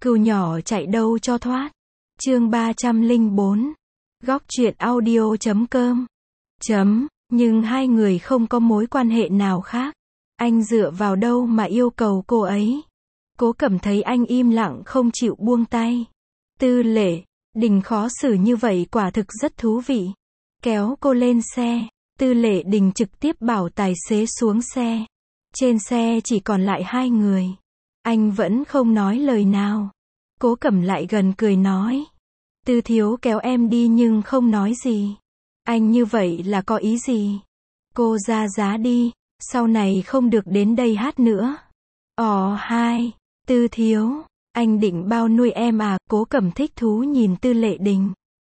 Cừu nhỏ chạy đâu cho thoát. Chương 304. Góc truyện audio.com. Nhưng hai người không có mối quan hệ nào khác. Anh dựa vào đâu mà yêu cầu cô ấy? Cố Cẩm thấy anh im lặng không chịu buông tay. Tư Lệ Đình khó xử như vậy quả thực rất thú vị. Kéo cô lên xe, Tư Lệ Đình trực tiếp bảo tài xế xuống xe. Trên xe chỉ còn lại hai người. Anh vẫn không nói lời nào. Cố Cẩm lại gần cười nói. Tư thiếu kéo em đi nhưng không nói gì. Anh như vậy là có ý gì? Cô ra giá đi, sau này không được đến đây hát nữa. Hai, Tư thiếu, anh định bao nuôi em à? Cố Cẩm thích thú nhìn Tư Lệ Đình.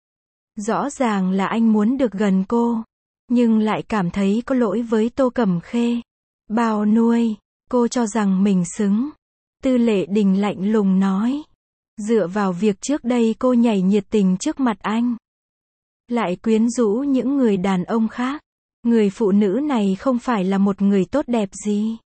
Rõ ràng là anh muốn được gần cô, nhưng lại cảm thấy có lỗi với Tô Cẩm Khê. Bao nuôi, cô cho rằng mình xứng. Tư Lệ Đình lạnh lùng nói. Dựa vào việc trước đây cô nhảy nhiệt tình trước mặt anh, lại quyến rũ những người đàn ông khác. Người phụ nữ này không phải là một người tốt đẹp gì.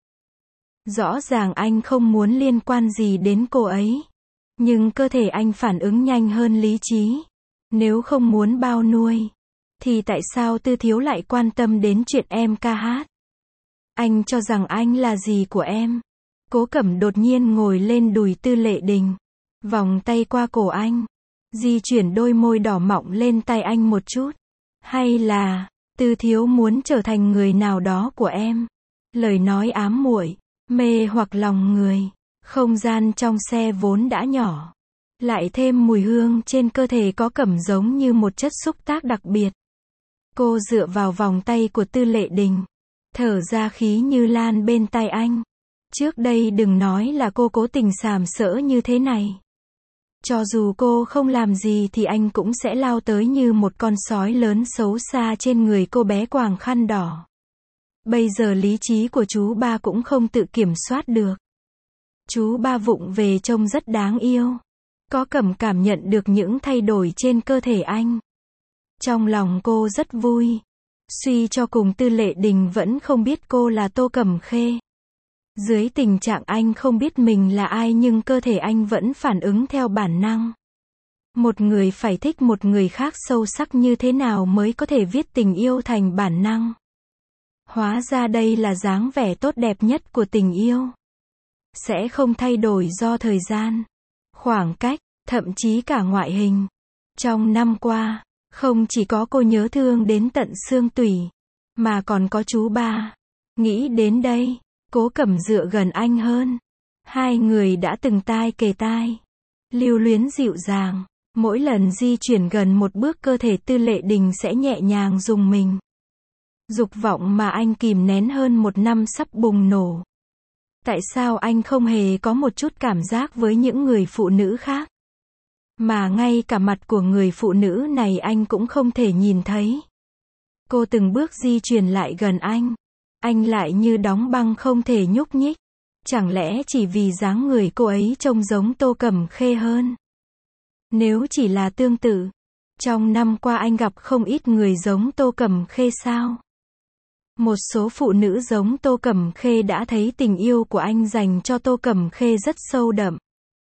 Rõ ràng anh không muốn liên quan gì đến cô ấy, nhưng cơ thể anh phản ứng nhanh hơn lý trí. Nếu không muốn bao nuôi, thì tại sao Tư thiếu lại quan tâm đến chuyện em ca hát? Anh cho rằng anh là gì của em? Cố Cẩm đột nhiên ngồi lên đùi Tư Lệ Đình, vòng tay qua cổ anh, di chuyển đôi môi đỏ mọng lên tay anh một chút. Hay là, Tư thiếu muốn trở thành người nào đó của em? Lời nói ám muội, mê hoặc lòng người. Không gian trong xe vốn đã nhỏ, lại thêm mùi hương trên cơ thể có Cẩm giống như một chất xúc tác đặc biệt. Cô dựa vào vòng tay của Tư Lệ Đình, thở ra khí như lan bên tai anh. Trước đây đừng nói là cô cố tình sàm sỡ như thế này. Cho dù cô không làm gì thì anh cũng sẽ lao tới như một con sói lớn xấu xa trên người cô bé quàng khăn đỏ. Bây giờ lý trí của chú ba cũng không tự kiểm soát được. Chú ba vụng về trông rất đáng yêu. Có Cẩm cảm nhận được những thay đổi trên cơ thể anh. Trong lòng cô rất vui. Suy cho cùng Tư Lệ Đình vẫn không biết cô là Tô Cẩm Khê. Dưới tình trạng anh không biết mình là ai nhưng cơ thể anh vẫn phản ứng theo bản năng. Một người phải thích một người khác sâu sắc như thế nào mới có thể viết tình yêu thành bản năng. Hóa ra đây là dáng vẻ tốt đẹp nhất của tình yêu. Sẽ không thay đổi do thời gian, khoảng cách, thậm chí cả ngoại hình. Trong năm qua, không chỉ có cô nhớ thương đến tận xương tủy, mà còn có chú ba. Nghĩ đến đây, Cố Cẩm dựa gần anh hơn. Hai người đã từng tai kề tai, lưu luyến dịu dàng. Mỗi lần di chuyển gần một bước cơ thể Tư Lệ Đình sẽ nhẹ nhàng rùng mình. Dục vọng mà anh kìm nén hơn một năm sắp bùng nổ. Tại sao anh không hề có một chút cảm giác với những người phụ nữ khác? Mà ngay cả mặt của người phụ nữ này anh cũng không thể nhìn thấy. Cô từng bước di chuyển lại gần anh lại như đóng băng không thể nhúc nhích. Chẳng lẽ chỉ vì dáng người cô ấy trông giống Tô Cẩm Khê hơn? Nếu chỉ là tương tự, trong năm qua anh gặp không ít người giống Tô Cẩm Khê sao? Một số phụ nữ giống Tô Cẩm Khê đã thấy tình yêu của anh dành cho Tô Cẩm Khê rất sâu đậm.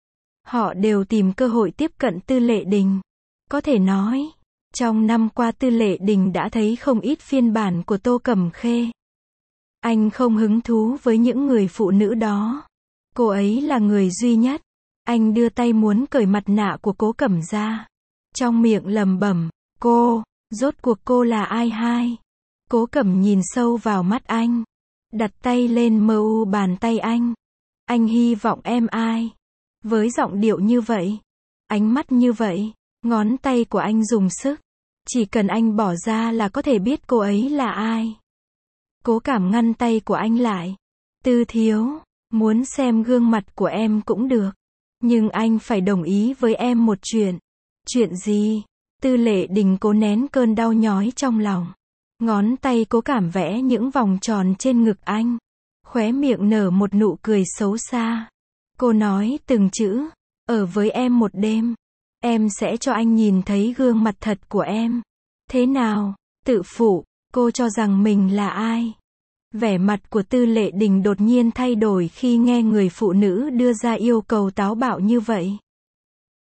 Họ đều tìm cơ hội tiếp cận Tư Lệ Đình. Có thể nói, trong năm qua Tư Lệ Đình đã thấy không ít phiên bản của Tô Cẩm Khê. Anh không hứng thú với những người phụ nữ đó. Cô ấy là người duy nhất. Anh đưa tay muốn cởi mặt nạ của Cố Cẩm ra. Trong miệng lẩm bẩm, rốt cuộc cô là ai hai? Cố Cẩm nhìn sâu vào mắt anh, đặt tay lên mu bàn tay anh. Anh hy vọng em ai? Với giọng điệu như vậy, ánh mắt như vậy, ngón tay của anh dùng sức. Chỉ cần anh bỏ ra là có thể biết cô ấy là ai. Cố Cảm ngăn tay của anh lại. Tư thiếu, muốn xem gương mặt của em cũng được. Nhưng anh phải đồng ý với em một chuyện. Chuyện gì? Tư Lệ Đình cố nén cơn đau nhói trong lòng. Ngón tay Cố Cảm vẽ những vòng tròn trên ngực anh. Khóe miệng nở một nụ cười xấu xa. Cô nói từng chữ. Ở với em một đêm, em sẽ cho anh nhìn thấy gương mặt thật của em. Thế nào? Tự phụ, cô cho rằng mình là ai? Vẻ mặt của Tư Lệ Đình đột nhiên thay đổi khi nghe người phụ nữ đưa ra yêu cầu táo bạo như vậy.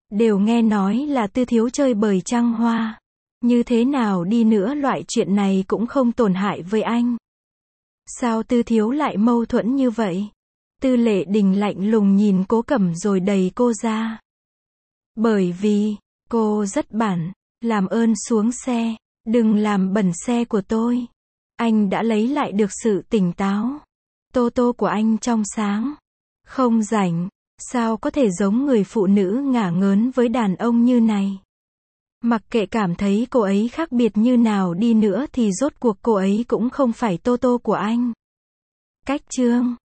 Đều nghe nói là Tư thiếu chơi bời trăng hoa. Như thế nào đi nữa loại chuyện này cũng không tổn hại với anh. Sao Tư thiếu lại mâu thuẫn như vậy? Tư Lệ Đình lạnh lùng nhìn Cố Cẩm rồi đẩy cô ra. Bởi vì, cô rất bảnh, làm ơn xuống xe, đừng làm bẩn xe của tôi. Anh đã lấy lại được sự tỉnh táo. Tô tô của anh trong sáng. Không rảnh, sao có thể giống người phụ nữ ngả ngớn với đàn ông như này. Mặc kệ cảm thấy cô ấy khác biệt như nào đi nữa thì rốt cuộc cô ấy cũng không phải tô tô của anh. Cách chương